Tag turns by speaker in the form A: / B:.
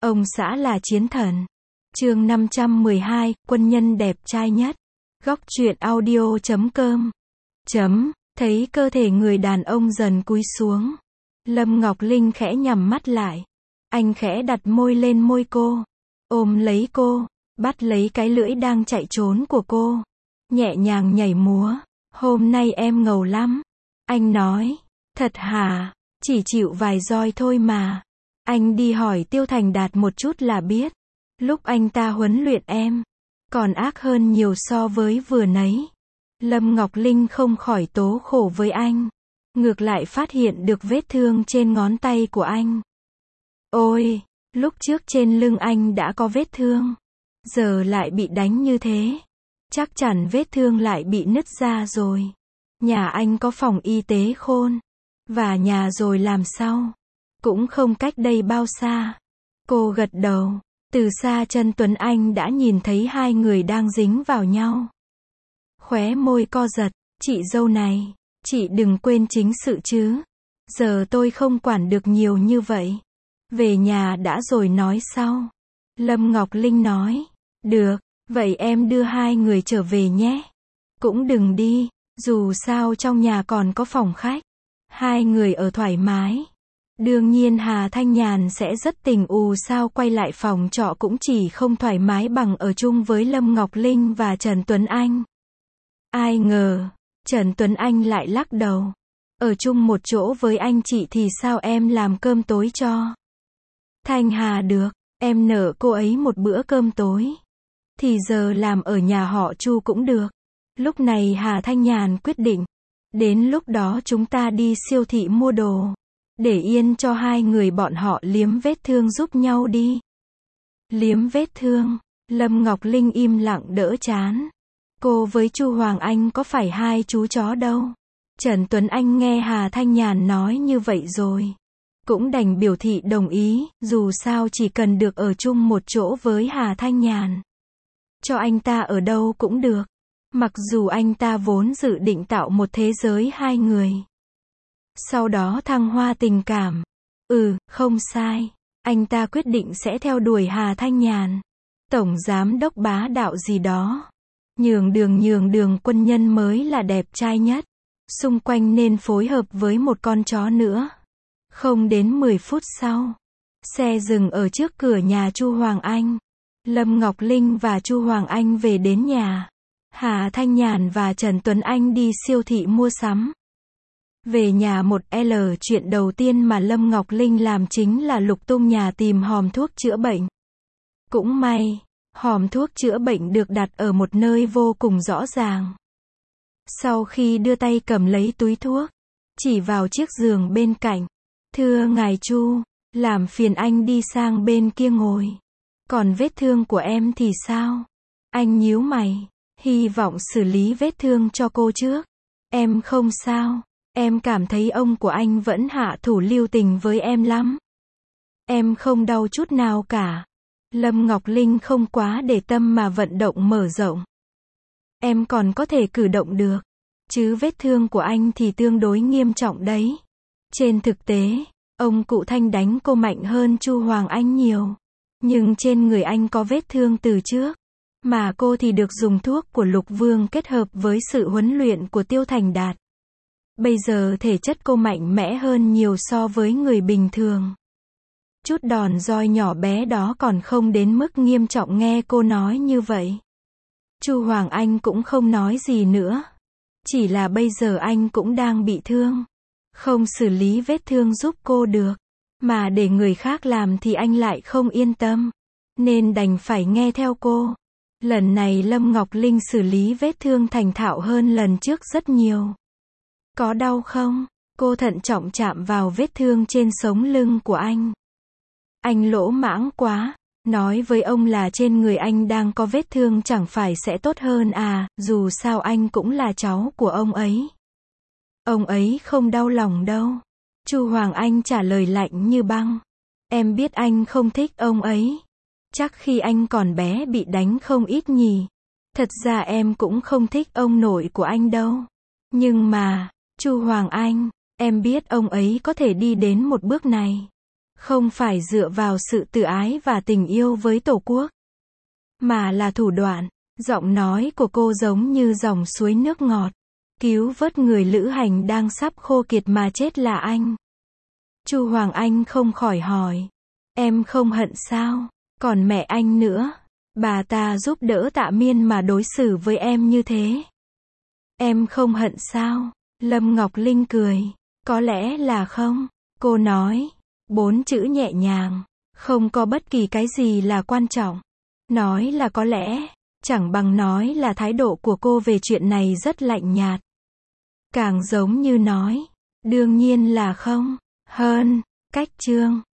A: Ông xã là chiến thần. Chương 512, quân nhân đẹp trai nhất. Góc truyện audio.com. Thấy cơ thể người đàn ông dần cúi xuống. Lâm Ngọc Linh khẽ nhắm mắt lại. Anh khẽ đặt môi lên môi cô. Ôm lấy cô. Bắt lấy cái lưỡi đang chạy trốn của cô. Nhẹ nhàng nhảy múa. Hôm nay em ngầu lắm. Anh nói. Thật hả? Chỉ chịu vài roi thôi mà. Anh đi hỏi Tiêu Thành Đạt một chút là biết. Lúc anh ta huấn luyện em. Còn ác hơn nhiều so với vừa nấy. Lâm Ngọc Linh không khỏi tố khổ với anh. Ngược lại phát hiện được vết thương trên ngón tay của anh. Ôi, lúc trước trên lưng anh đã có vết thương. Giờ lại bị đánh như thế. Chắc chắn vết thương lại bị nứt ra rồi. Nhà anh có phòng y tế khôn. Và nhà rồi làm sao? Cũng không cách đây bao xa. Cô gật đầu. Từ xa Trần Tuấn Anh đã nhìn thấy hai người đang dính vào nhau. Khóe môi co giật. Chị dâu này, chị đừng quên chính sự chứ. Giờ tôi không quản được nhiều như vậy. Về nhà đã rồi nói sau. Lâm Ngọc Linh nói. Được, vậy em đưa hai người trở về nhé. Cũng đừng đi, dù sao trong nhà còn có phòng khách. Hai người ở thoải mái. Đương nhiên Hà Thanh Nhàn sẽ rất tình sao quay lại phòng trọ cũng chỉ không thoải mái bằng ở chung với Lâm Ngọc Linh và Trần Tuấn Anh. Ai ngờ, Trần Tuấn Anh lại lắc đầu. Ở chung một chỗ với anh chị thì sao em làm cơm tối cho? Thanh Hà được, em nợ cô ấy một bữa cơm tối. Thì giờ làm ở nhà họ Chu cũng được. Lúc này Hà Thanh Nhàn quyết định. Đến lúc đó chúng ta đi siêu thị mua đồ. Để yên cho hai người bọn họ liếm vết thương giúp nhau đi. Liếm vết thương. Lâm Ngọc Linh im lặng đỡ chán. Cô với Chu Hoàng Anh có phải hai chú chó đâu. Trần Tuấn Anh nghe Hà Thanh Nhàn nói như vậy rồi. Cũng đành biểu thị đồng ý, dù sao chỉ cần được ở chung một chỗ với Hà Thanh Nhàn. Cho anh ta ở đâu cũng được. Mặc dù anh ta vốn dự định tạo một thế giới hai người. Sau đó thăng hoa tình cảm. Không sai. Anh ta quyết định sẽ theo đuổi Hà Thanh Nhàn. Tổng giám đốc bá đạo gì đó. Nhường đường quân nhân mới là đẹp trai nhất. Xung quanh nên phối hợp với một con chó nữa. Không đến 10 phút sau. Xe dừng ở trước cửa nhà Chu Hoàng Anh. Lâm Ngọc Linh và Chu Hoàng Anh về đến nhà. Hà Thanh Nhàn và Trần Tuấn Anh đi siêu thị mua sắm. Về nhà một L chuyện đầu tiên mà Lâm Ngọc Linh làm chính là lục tung nhà tìm hòm thuốc chữa bệnh. Cũng may, hòm thuốc chữa bệnh được đặt ở một nơi vô cùng rõ ràng. Sau khi đưa tay cầm lấy túi thuốc, chỉ vào chiếc giường bên cạnh. Thưa ngài Chu, làm phiền anh đi sang bên kia ngồi. Còn vết thương của em thì sao? Anh nhíu mày, hy vọng xử lý vết thương cho cô trước. Em không sao. Em cảm thấy ông của anh vẫn hạ thủ lưu tình với em lắm. Em không đau chút nào cả. Lâm Ngọc Linh không quá để tâm mà vận động mở rộng. Em còn có thể cử động được. Chứ vết thương của anh thì tương đối nghiêm trọng đấy. Trên thực tế, ông cụ Thanh đánh cô mạnh hơn Chu Hoàng Anh nhiều. Nhưng trên người anh có vết thương từ trước. Mà cô thì được dùng thuốc của Lục Vương kết hợp với sự huấn luyện của Tiêu Thành Đạt. Bây giờ thể chất cô mạnh mẽ hơn nhiều so với người bình thường. Chút đòn roi nhỏ bé đó còn không đến mức nghiêm trọng nghe cô nói như vậy. Chu Hoàng Anh cũng không nói gì nữa. Chỉ là bây giờ anh cũng đang bị thương. Không xử lý vết thương giúp cô được. Mà để người khác làm thì anh lại không yên tâm. Nên đành phải nghe theo cô. Lần này Lâm Ngọc Linh xử lý vết thương thành thạo hơn lần trước rất nhiều. Có đau không? Cô thận trọng chạm vào vết thương trên sống lưng của anh. Anh lỗ mãng quá. Nói với ông là trên người anh đang có vết thương chẳng phải sẽ tốt hơn à, dù sao anh cũng là cháu của ông ấy. Ông ấy không đau lòng đâu. Chu Hoàng Anh trả lời lạnh như băng. Em biết anh không thích ông ấy. Chắc khi anh còn bé bị đánh không ít nhỉ. Thật ra em cũng không thích ông nội của anh đâu. Nhưng mà, Chu Hoàng Anh, em biết ông ấy có thể đi đến một bước này. Không phải dựa vào sự tự ái và tình yêu với Tổ quốc, mà là thủ đoạn. Giọng nói của cô giống như dòng suối nước ngọt, cứu vớt người lữ hành đang sắp khô kiệt mà chết là anh. Chu Hoàng Anh không khỏi hỏi, em không hận sao? Còn mẹ anh nữa, bà ta giúp đỡ Tạ Miên mà đối xử với em như thế. Em không hận sao? Lâm Ngọc Linh cười, có lẽ là không. Cô nói, 4 chữ nhẹ nhàng, không có bất kỳ cái gì là quan trọng. Nói là có lẽ, chẳng bằng nói là thái độ của cô về chuyện này rất lạnh nhạt. Càng giống như nói, đương nhiên là không. Hơn, cách chương